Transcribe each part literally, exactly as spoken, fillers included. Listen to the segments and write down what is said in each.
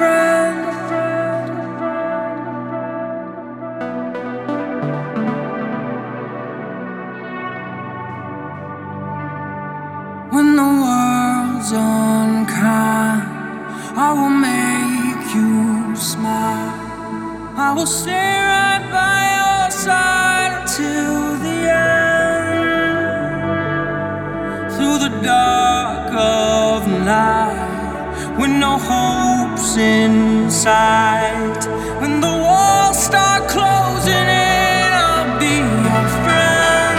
friend. When the world's unkind, I will make you smile. I will stay right by your side until the end. Through the dark of night, with no hopes in sight, when the walls start closing in, I'll be your friend.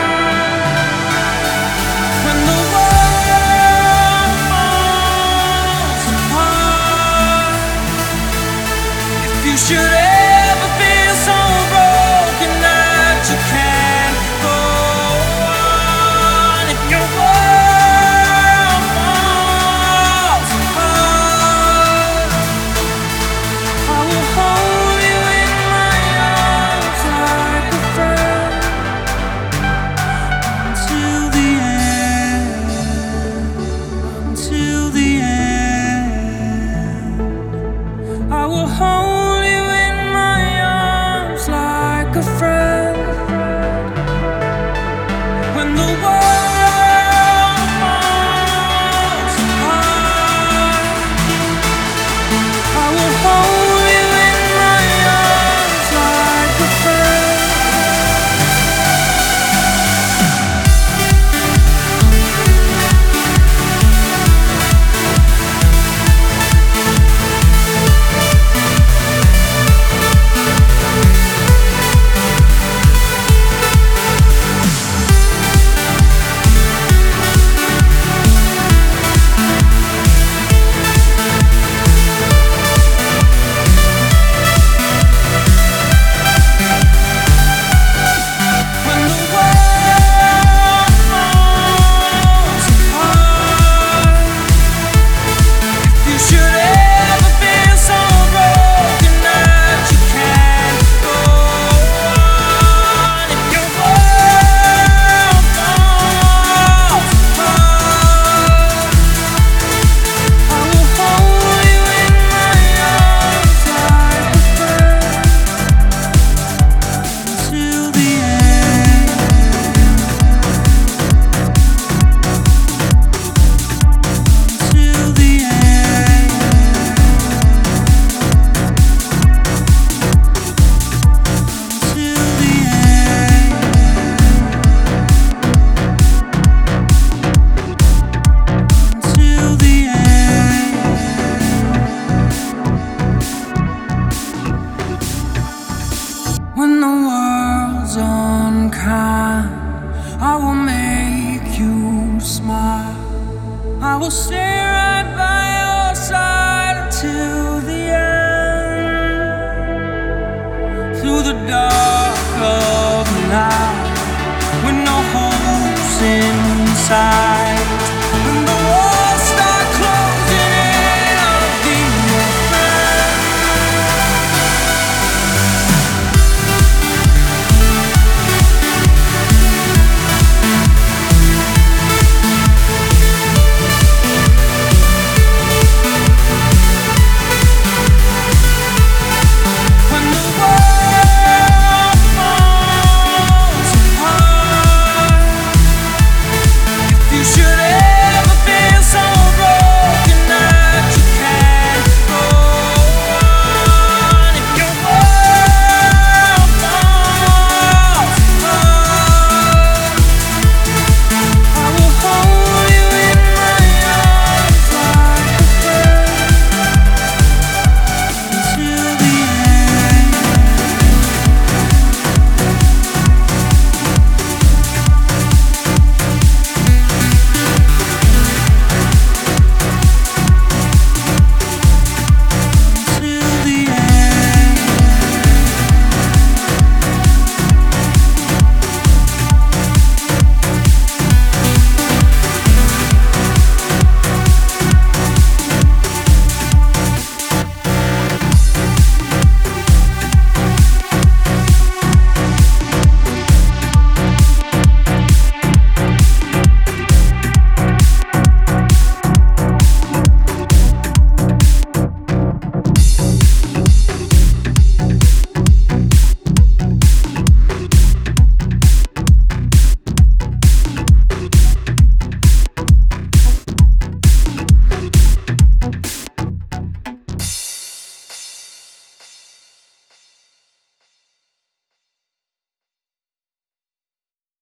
When the world falls apart, if you should ever feel so broken that you can't go on, if your world falls apart, I will hold you in my arms like a friend until the end, until the end. I will hold you in my arms like a friend. When the world falls apart, I will hold you in my arms like a friend. When the world falls apart, if you should ever feel so broken that you can't go on, if your world falls apart, I will hold you in my arms like a friend until the end, until the end, until the end, until the end. When the world's unkind, I will make you smile. I will stay right by your side until the end. Through the dark of night, with no hopes inside.